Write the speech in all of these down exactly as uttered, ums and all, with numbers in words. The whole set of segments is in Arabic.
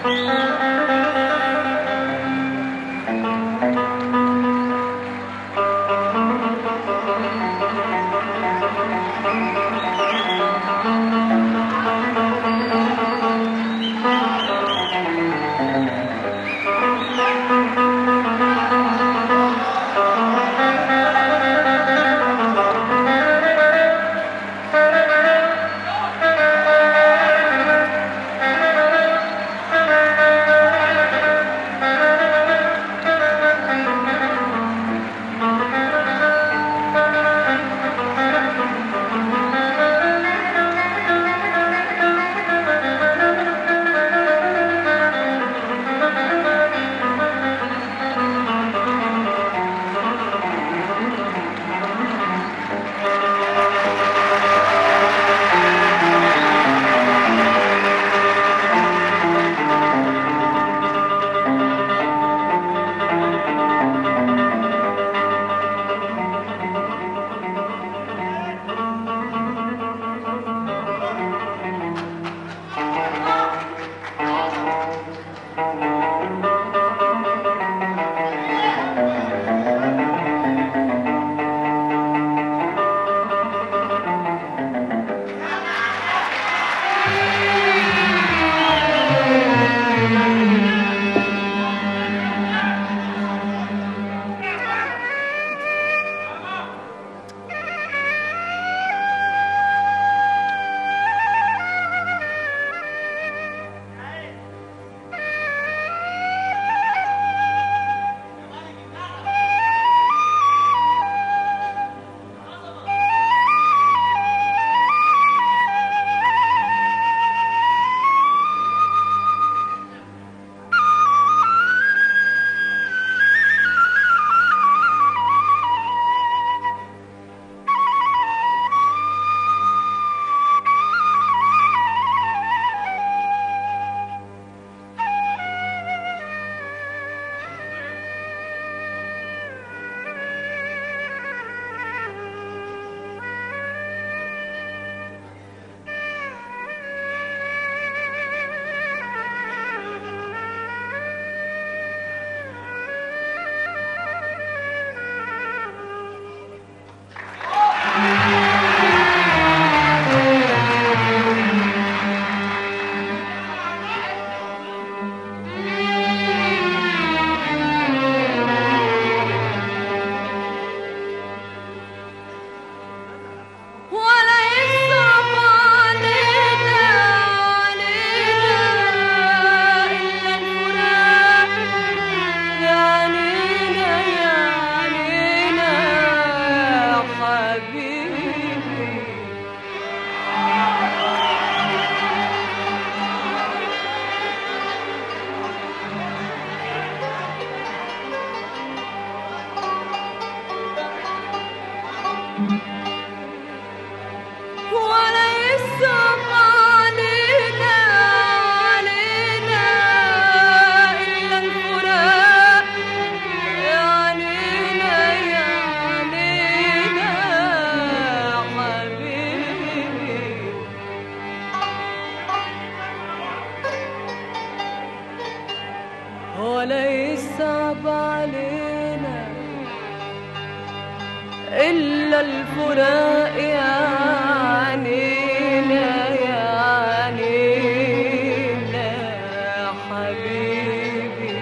ولا يصعب علينا إلا الفراق يا عنينا يا عنينا يا حبيبي.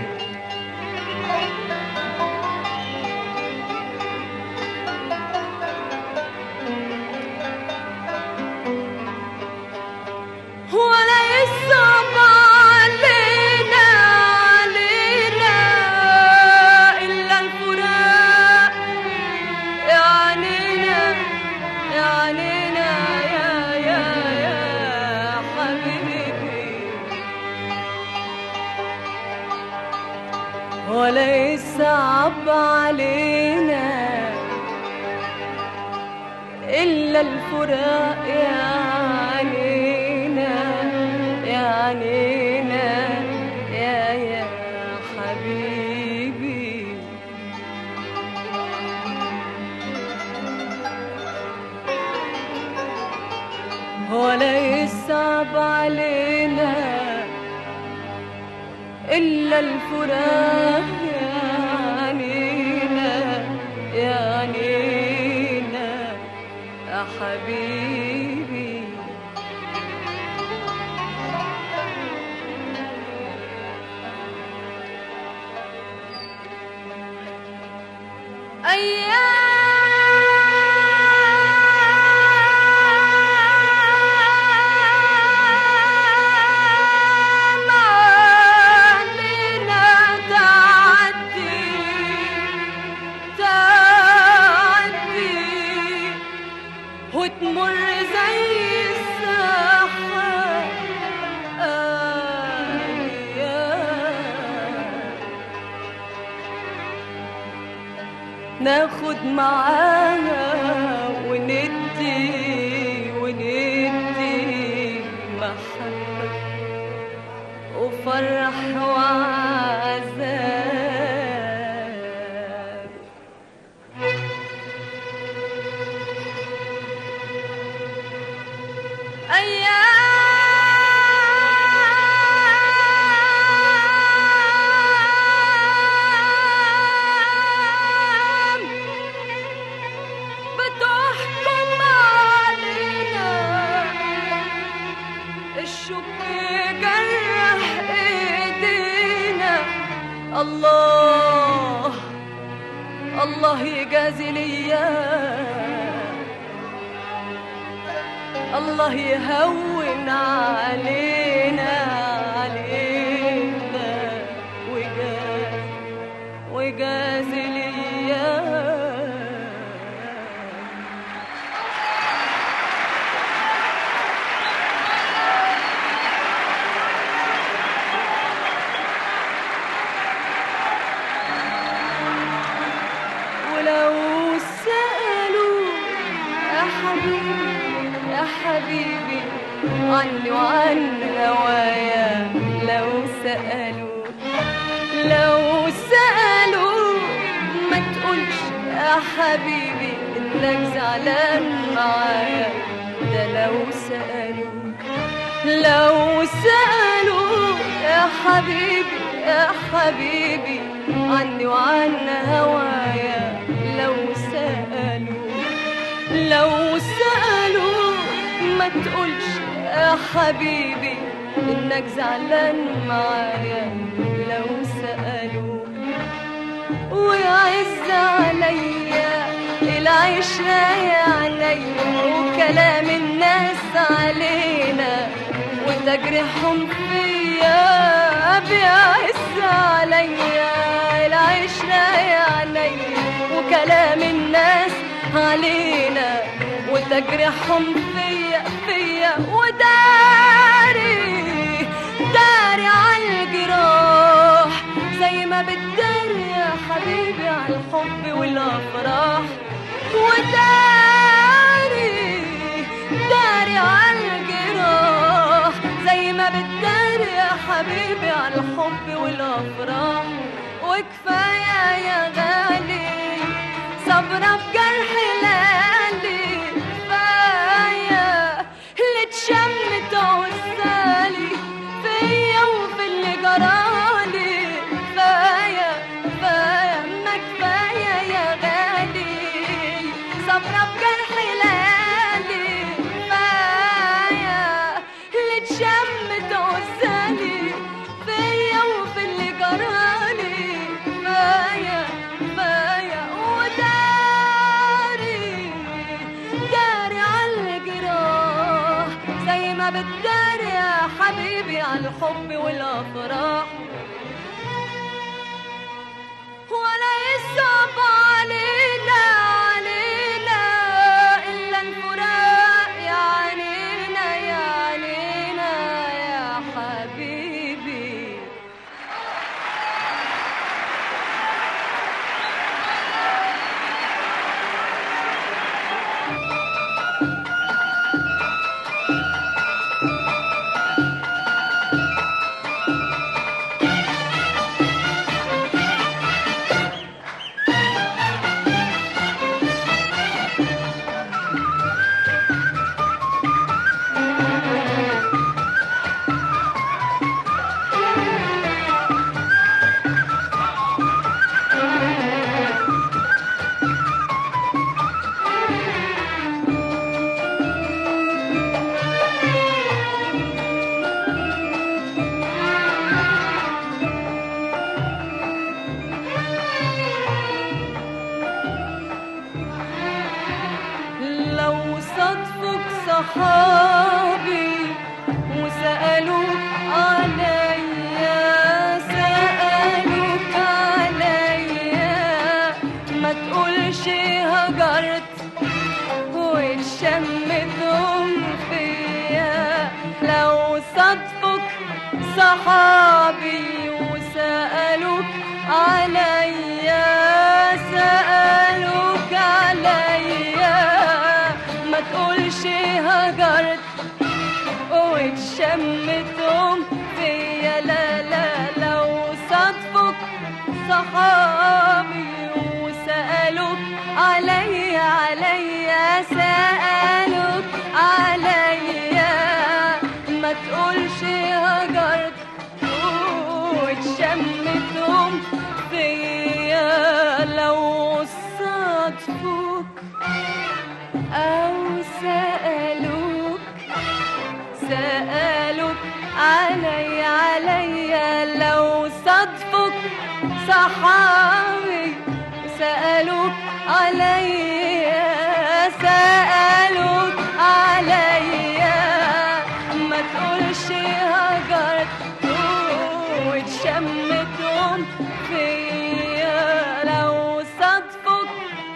ولا يصعب علينا علينا إلا الفراق يا عنينا يا عنينا يا يا يا حبيبي. ولا يصعب علينا إلا الفراق يا عنينا يا عنينا يا يا حبيبي. ولا يصعب علينا إلا الفراق يعنينا يعنينا يا حبيبي. أيام علينا تعدي تعدي وتمر زي السحاب. أيام ناخد معاها وندي وندي محبة وفرح وعذاب. أيام بتحكم علينا الشوق جرح ايدينا. الله الله يجازي ليا، الله يهون علينا علينا وجاز وجازي ليا. ولو سألوا يا حبيبي يا حبيبي عني وعن هوايا، لو سألوا لو سألوا ما تقولش يا حبيبي إنك زعلان معايا. ده لو سألوا لو سألوا يا حبيبي يا حبيبي عني وعن هوايا، لو سألوا لو سألوا ما تقولش يا حبيبي إنك زعلان معايا. لو سألوا ويعز عليا العشرة يا عينيا وكلام الناس علينا وتجريحهم فيا، بيعز عليا العشرة يا عينيا وكلام الناس علينا وتجريحهم فيا فيا. وداري داري عالجراح زي ما بتداري يا حبيبي عالحب والافراح. وداري داري عالجراح زي ما بتداري يا حبيبي عالحب والافراح. وكفايه يا غالي صبرة بجرح ليالي، كفايه اللي اتشمت عزالي فيا وفي اللي جرالي. كفايه كفايه ما كفايه يا غالي صبرة بجرح ليالي، كفايه اللي اتشمت عزالي فيا وفي اللي جرالي. كفايه كفايه وداري داري عالجراح زي ما بتداري يا حبيبي عالحب والافراح. ولا يصعب علينا علينا إلا الفراق يا علينا يا علينا يا حبيبي. صحابي وسألوك عليا، سألوك عليا، ما تقولش هجرت واتشمتهم فيا، لا لا لو صدفك صحابي وسألوك عليا، عليا سألوك عليا، ما تقولش هجرت واتشمتهم فيا، لو صدفوك أو سألوك، سألوك عليا، عليا، لو صدفك صحابي سألوك عليا، سألوك عليا، ما تقولش هجرت واتشمتهم فيا، لو صدفك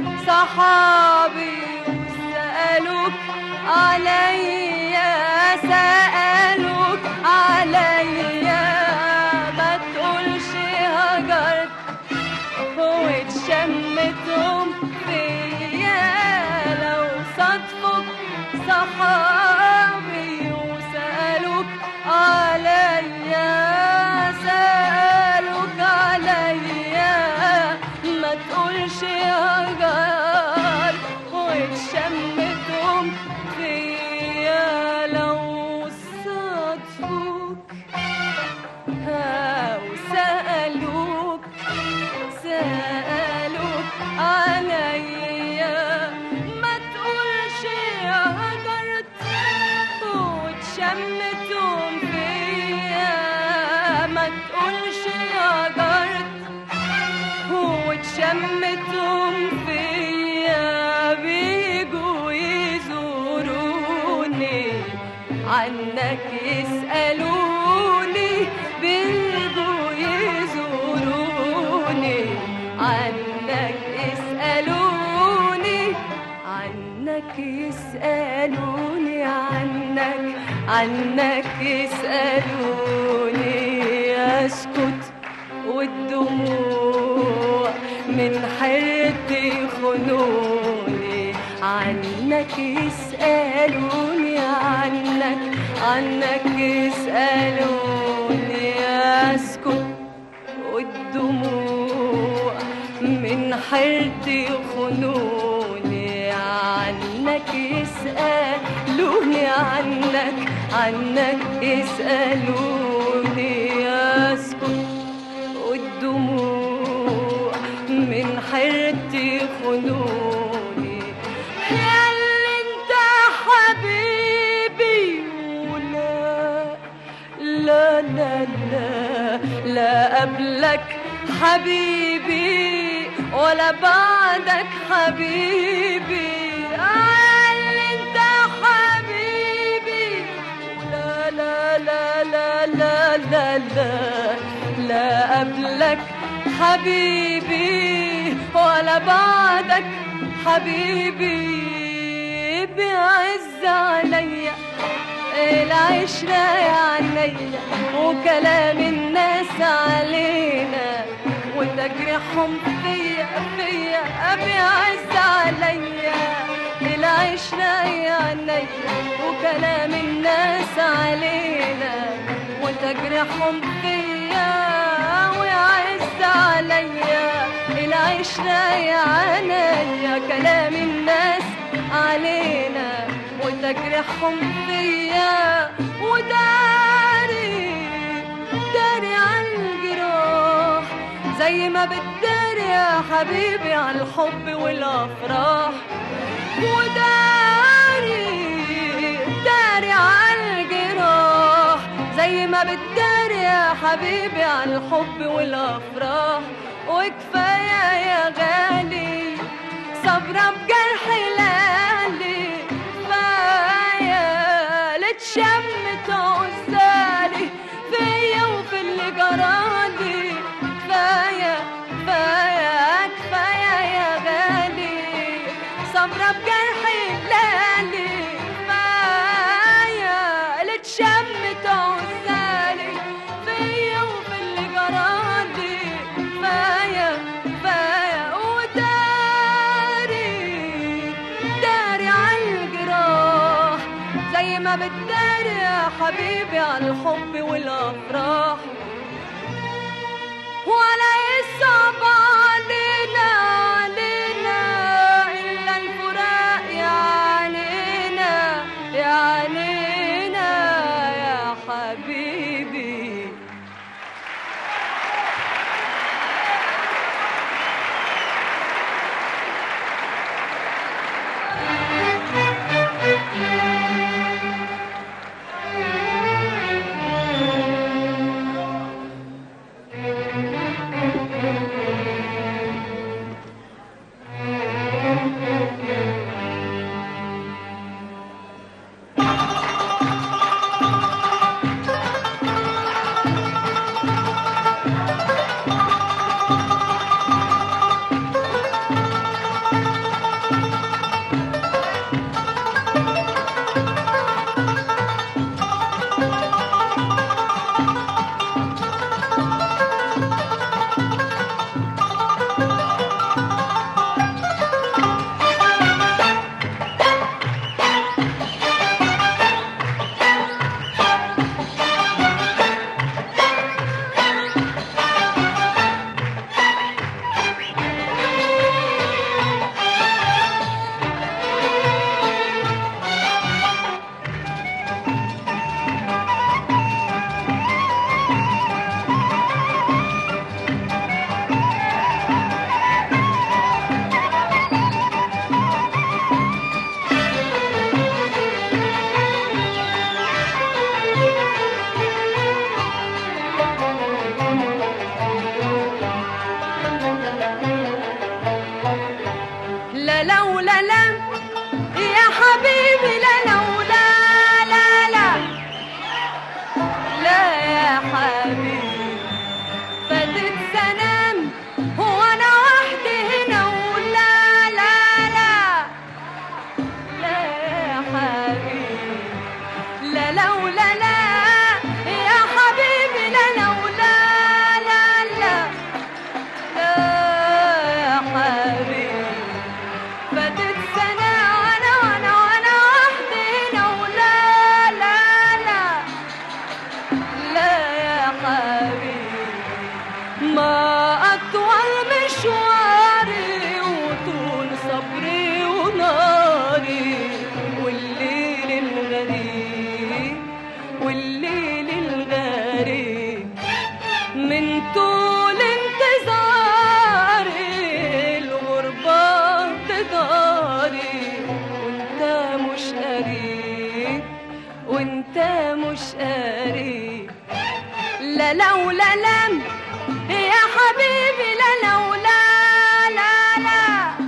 صحابي سألوك عليا، سألوك عليا، ما تقولش هجرت واتشمتهم فيا، لو صدفك صحابي وسألوك عليا، سألوك عليا، ما تقولش هجرت واتشمتهم فيا، لو صدفوك وسألوك، سألوك عليا، ما تقولش هجرت واتشمتهم فيا، ما تقولش هجرت واتشمتهم فيا، بيجوا يزوروني عنك يسألوني، بيجوا يزوروني عنك يسألوني، عنك يسألوني، عنك عنك يسألوني، أسكت والدموع من حيرتي خنوني، عنك يسألوني، عنك عنك يسألوني، أسكت والدموع من حيرتي خنوني، عنك يسألوني، عنك عنك يسألوني، أسكت والدموع من حيرتي خنوني، يا اللي انت حبيبي، ولا لا لا لا لا قبلك حبيبي ولا بعدك حبيبي، اللي انت حبيبي، لا لا لا لا لا لا لا لا قبلك حبيبي ولا بعدك حبيبي، بيعز عليا العشرة يا عينيا وكلام الناس علينا وتجريحهم فيا فيا، بيعز عليا العشرة يا عينيا وكلام الناس علينا وتجريحهم فيا، ويعز عليا العشرة يا عينيا كلام الناس علينا وتجريحهم فيا، وداري داري عالجراح زي ما بتداري يا حبيبي عالحب والافراح، وداري داري عالجراح زي ما بتداري يا حبيبي عالحب والافراح، وكفايه يا غالي صبرة بجرح لالي، كفايه لتشمت عزالي فيا وفي اللي جرالي، كفايه كفايه كفايه يا غالي صبرة بجرح لالي، كفايه لتشمت عزالي بتداري يا حبيبي على الحب والأفراح، ولا يصعب علينا علينا إلا الفراق يا عنينا يا عنينا يا حبيبي. لا لولا لا يا حبيبي، لا لولا لا لا لا يا حبيبي، فاتت سنام وانا وحدي هنا ولا لا لا لا يا حبيبي، لا لولا لا يا حبيبي، لا لولا لا لا لا يا حبيبي، فاتت سنة وانا وانا وانا وحدي هنا ولا لا لا لا يا حبيبي، ما أطول مشواري وطول صبري وناري، والليل الغريب والليل الغريب من طول انتظاري، الغربة تداري وانت مش قريب وانت مش قريب. لا لولا لم يا حبيبي، لا لولا لا لا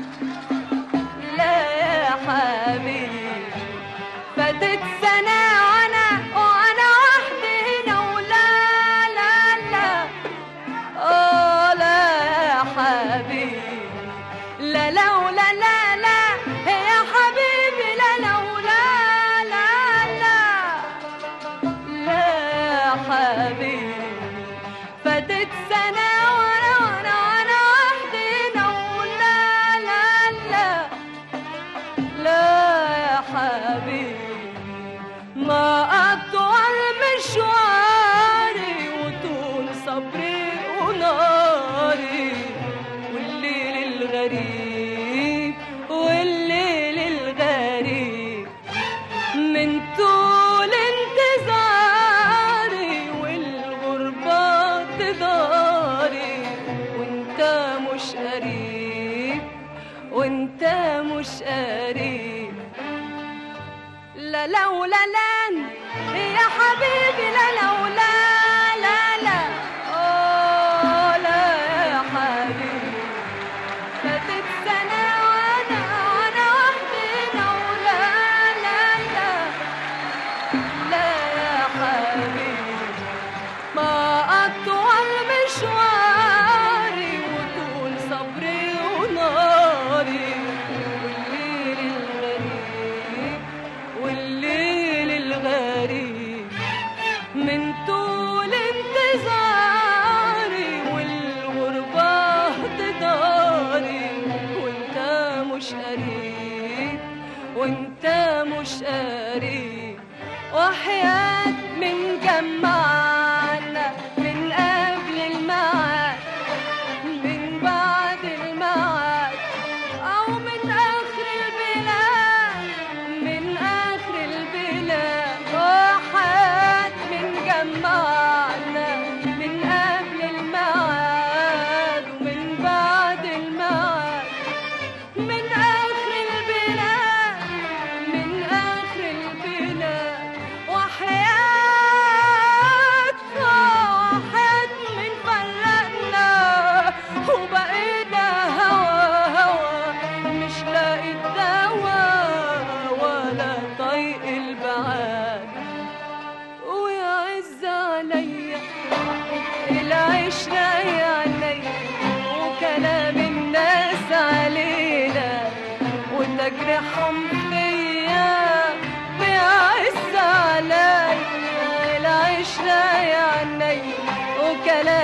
لا يا حبيبي، فاتت سنة وانا وانا وحدي هنا ولا لا لا اه لا يا حبيبي، لا لولا لا لا يا حبيبي، لا لولا لا لا لا يا حبيبي، فاتت سنة وانا وانا وانا وحدي هنا ولا لا لا لا يا حبيبي، ما أطول مشواري وطول صبري وناري، والليل الغريب والليل الغريب من طول انتظاري، والغربة تداري وانت مش قريب وانت مش قريب. لا لولا لان يا حبيبي، لا لولا لا لا اه لا يا حبيبي، فاتت سنة وانا وانا وحدي هنا ولا لا لا لا يا حبيبي، ما أطول مشواري وطول صبري وناري، والليل الغريب والليل الغريب من طول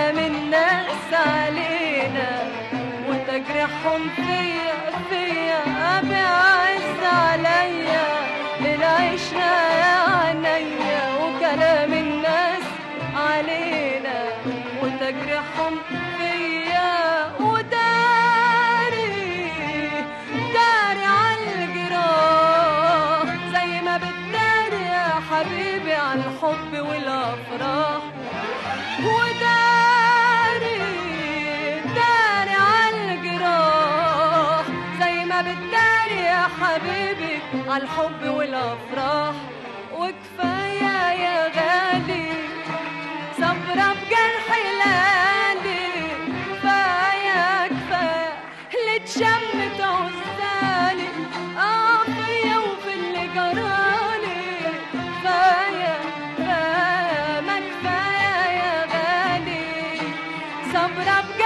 وكلام الناس علينا وتجريحهم فيا فيا بيعز عليا للعيشنا يا عينيا وكلام الناس علينا وتجريحهم فيا وداري داري عالجراح زي ما بتداري يا حبيبي عالحب والافراح وداري داري عالجراح زي ما بتداري يا حبيبي عالحب والافراح وكفايه يا غالي صبرة بجرح ليالي كفايه كفايه اللي اتشمت عزالي اه فيا وفي اللي جرالي كفايه كفايه ما كفايه يا غالي صبرة بجرح